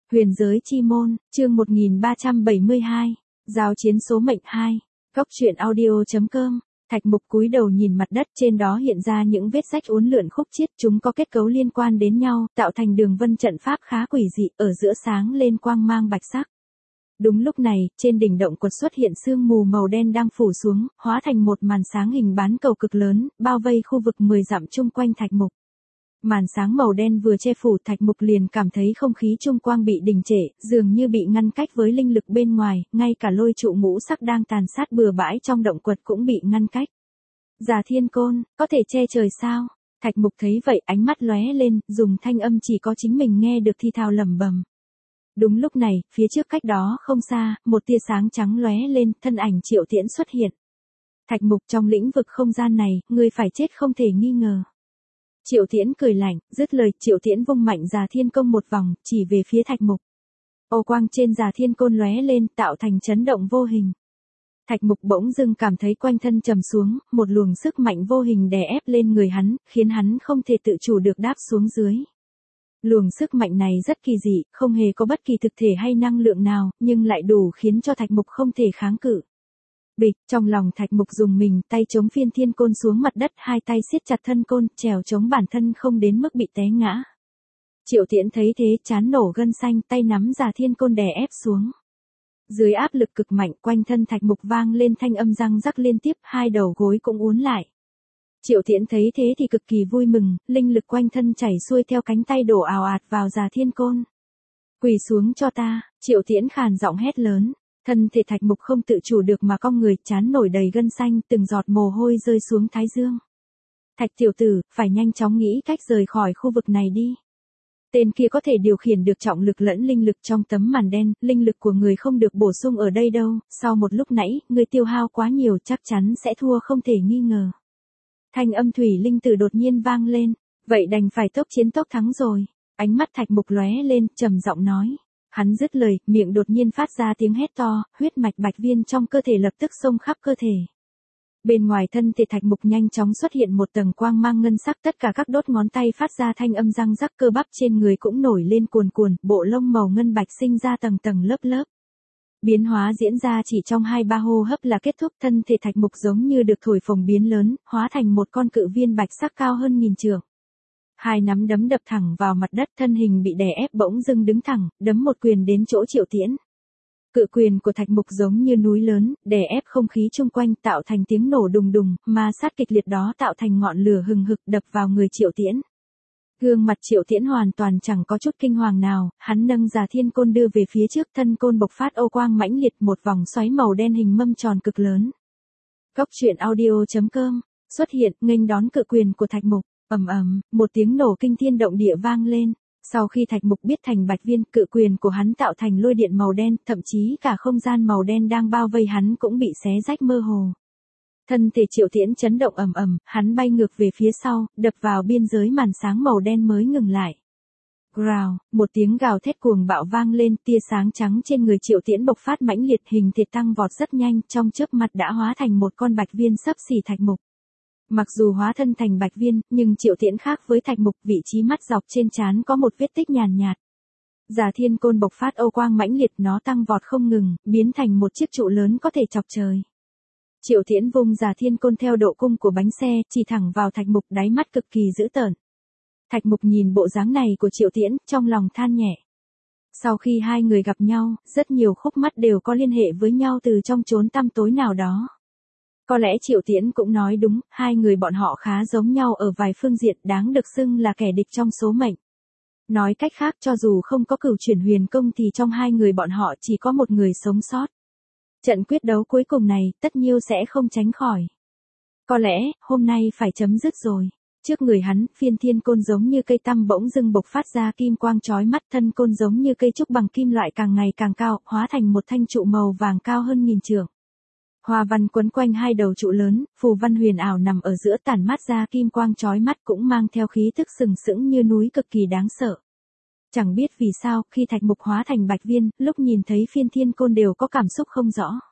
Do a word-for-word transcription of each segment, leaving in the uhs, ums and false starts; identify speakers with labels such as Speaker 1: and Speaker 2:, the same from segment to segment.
Speaker 1: Huyền giới chi môn, chương một nghìn ba trăm bảy mươi hai, giao chiến số mệnh hai, góc truyện audio.com, Thạch Mục cúi đầu nhìn mặt đất, trên đó hiện ra những vết rách uốn lượn khúc chiết, chúng có kết cấu liên quan đến nhau, tạo thành đường vân trận pháp khá quỷ dị, ở giữa sáng lên quang mang bạch sắc. Đúng lúc này, trên đỉnh động quật xuất hiện sương mù màu đen đang phủ xuống, hóa thành một màn sáng hình bán cầu cực lớn, bao vây khu vực mười dặm chung quanh Thạch Mục. Màn sáng màu đen vừa che phủ, Thạch Mục liền cảm thấy không khí chung quanh bị đình trệ, dường như bị ngăn cách với linh lực bên ngoài, ngay cả lôi trụ ngũ sắc đang tàn sát bừa bãi trong động quật cũng bị ngăn cách. Già Thiên Côn, có thể che trời sao? Thạch Mục thấy vậy, ánh mắt lóe lên, dùng thanh âm chỉ có chính mình nghe được thi thào lẩm bẩm. Đúng lúc này, phía trước cách đó không xa, một tia sáng trắng lóe lên, thân ảnh Triệu Tiễn xuất hiện. Thạch Mục, trong lĩnh vực không gian này, ngươi phải chết không thể nghi ngờ. Triệu Tiễn cười lạnh, dứt lời, Triệu Tiễn vung mạnh Già Thiên Công một vòng, chỉ về phía Thạch Mục. Ô quang trên Già Thiên Côn lóe lên, tạo thành chấn động vô hình. Thạch Mục bỗng dưng cảm thấy quanh thân trầm xuống, một luồng sức mạnh vô hình đè ép lên người hắn, khiến hắn không thể tự chủ được đáp xuống dưới. Luồng sức mạnh này rất kỳ dị, không hề có bất kỳ thực thể hay năng lượng nào, nhưng lại đủ khiến cho Thạch Mục không thể kháng cự. Bịch, trong lòng Thạch Mục dùng mình, tay chống phiên thiên côn xuống mặt đất, hai tay siết chặt thân côn, trèo chống bản thân không đến mức bị té ngã. Triệu Tiễn thấy thế, chán nổ gân xanh, tay nắm Già Thiên Côn đè ép xuống. Dưới áp lực cực mạnh, quanh thân Thạch Mục vang lên thanh âm răng rắc liên tiếp, hai đầu gối cũng uốn lại. Triệu Tiễn thấy thế thì cực kỳ vui mừng, linh lực quanh thân chảy xuôi theo cánh tay đổ ào ạt vào Già Thiên Côn. Quỳ xuống cho ta, Triệu Tiễn khàn giọng hét lớn. Thân thể Thạch Mục không tự chủ được mà cong người, trán nổi đầy gân xanh, từng giọt mồ hôi rơi xuống thái dương. Thạch tiểu tử, phải nhanh chóng nghĩ cách rời khỏi khu vực này đi. Tên kia có thể điều khiển được trọng lực lẫn linh lực trong tấm màn đen, linh lực của người không được bổ sung ở đây đâu, sau một lúc nãy, người tiêu hao quá nhiều chắc chắn sẽ thua không thể nghi ngờ. Thanh âm thủy linh tử đột nhiên vang lên, vậy đành phải tốc chiến tốc thắng rồi. Ánh mắt Thạch Mục lóe lên, trầm giọng nói. Hắn dứt lời, miệng đột nhiên phát ra tiếng hét to, huyết mạch bạch viên trong cơ thể lập tức xông khắp cơ thể. Bên ngoài thân thể Thạch Mục nhanh chóng xuất hiện một tầng quang mang ngân sắc, tất cả các đốt ngón tay phát ra thanh âm răng rắc, cơ bắp trên người cũng nổi lên cuồn cuồn, bộ lông màu ngân bạch sinh ra tầng tầng lớp lớp. Biến hóa diễn ra chỉ trong hai ba hô hấp là kết thúc, thân thể Thạch Mục giống như được thổi phồng biến lớn, hóa thành một con cự viên bạch sắc cao hơn nghìn trượng. Hai nắm đấm đập thẳng vào mặt đất, thân hình bị đè ép bỗng dưng đứng thẳng, đấm một quyền đến chỗ Triệu Tiễn. Cự quyền của Thạch Mục giống như núi lớn, đè ép không khí chung quanh, tạo thành tiếng nổ đùng đùng, ma sát kịch liệt đó tạo thành ngọn lửa hừng hực đập vào người Triệu Tiễn. Gương mặt Triệu Tiễn hoàn toàn chẳng có chút kinh hoàng nào, hắn nâng Già Thiên Côn đưa về phía trước, thân côn bộc phát ô quang mãnh liệt, một vòng xoáy màu đen hình mâm tròn cực lớn. Góc truyện audio.com xuất hiện, nghênh đón cự quyền của Thạch Mục. Ầm ầm, một tiếng nổ kinh thiên động địa vang lên. Sau khi Thạch Mục biết thành bạch viên, cự quyền của hắn tạo thành lôi điện màu đen, thậm chí cả không gian màu đen đang bao vây hắn cũng bị xé rách mơ hồ. Thân thể Triệu Tiễn chấn động ầm ầm, hắn bay ngược về phía sau, đập vào biên giới màn sáng màu đen mới ngừng lại. Growl, một tiếng gào thét cuồng bạo vang lên, tia sáng trắng trên người Triệu Tiễn bộc phát mãnh liệt, hình thể tăng vọt rất nhanh, trong chớp mắt đã hóa thành một con bạch viên xấp xỉ Thạch Mục. Mặc dù hóa thân thành bạch viên, nhưng Triệu Tiễn khác với Thạch Mục, vị trí mắt dọc trên trán có một vết tích nhàn nhạt. Già Thiên Côn bộc phát ô quang mãnh liệt, nó tăng vọt không ngừng, biến thành một chiếc trụ lớn có thể chọc trời. Triệu Tiễn vung Già Thiên Côn theo độ cung của bánh xe, chỉ thẳng vào Thạch Mục, đáy mắt cực kỳ dữ tợn. Thạch Mục nhìn bộ dáng này của Triệu Tiễn, trong lòng than nhẹ. Sau khi hai người gặp nhau, rất nhiều khúc mắc đều có liên hệ với nhau từ trong chốn tăm tối nào đó. Có lẽ Triệu Tiễn cũng nói đúng, hai người bọn họ khá giống nhau ở vài phương diện, đáng được xưng là kẻ địch trong số mệnh. Nói cách khác, cho dù không có cửu chuyển huyền công thì trong hai người bọn họ chỉ có một người sống sót. Trận quyết đấu cuối cùng này, tất nhiêu sẽ không tránh khỏi. Có lẽ, hôm nay phải chấm dứt rồi. Trước người hắn, phiên thiên côn giống như cây tăm bỗng dưng bộc phát ra kim quang chói mắt, thân côn giống như cây trúc bằng kim loại càng ngày càng cao, hóa thành một thanh trụ màu vàng cao hơn nghìn trượng. Hoa văn quấn quanh hai đầu trụ lớn, phù văn huyền ảo nằm ở giữa, tản mát ra kim quang chói mắt, cũng mang theo khí tức sừng sững như núi cực kỳ đáng sợ. Chẳng biết vì sao, khi Thạch Mục hóa thành bạch viên, lúc nhìn thấy phiên thiên côn đều có cảm xúc không rõ.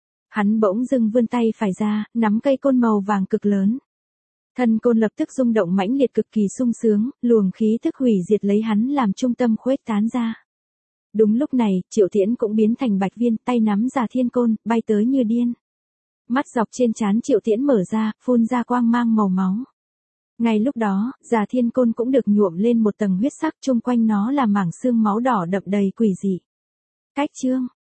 Speaker 1: Hắn bỗng dưng vươn tay phải ra, nắm cây côn màu vàng cực lớn. Thân côn lập tức rung động mãnh liệt, cực kỳ sung sướng, luồng khí tức hủy diệt lấy hắn làm trung tâm khuếch tán ra. Đúng lúc này, Triệu Thiển cũng biến thành bạch viên, tay nắm Già Thiên Côn, bay tới như điên. Mắt dọc trên trán Triệu Thiển mở ra, phun ra quang mang màu máu. Ngay lúc đó, Già Thiên Côn cũng được nhuộm lên một tầng huyết sắc, chung quanh nó là mảng xương máu đỏ đậm đầy quỷ dị. Cách chương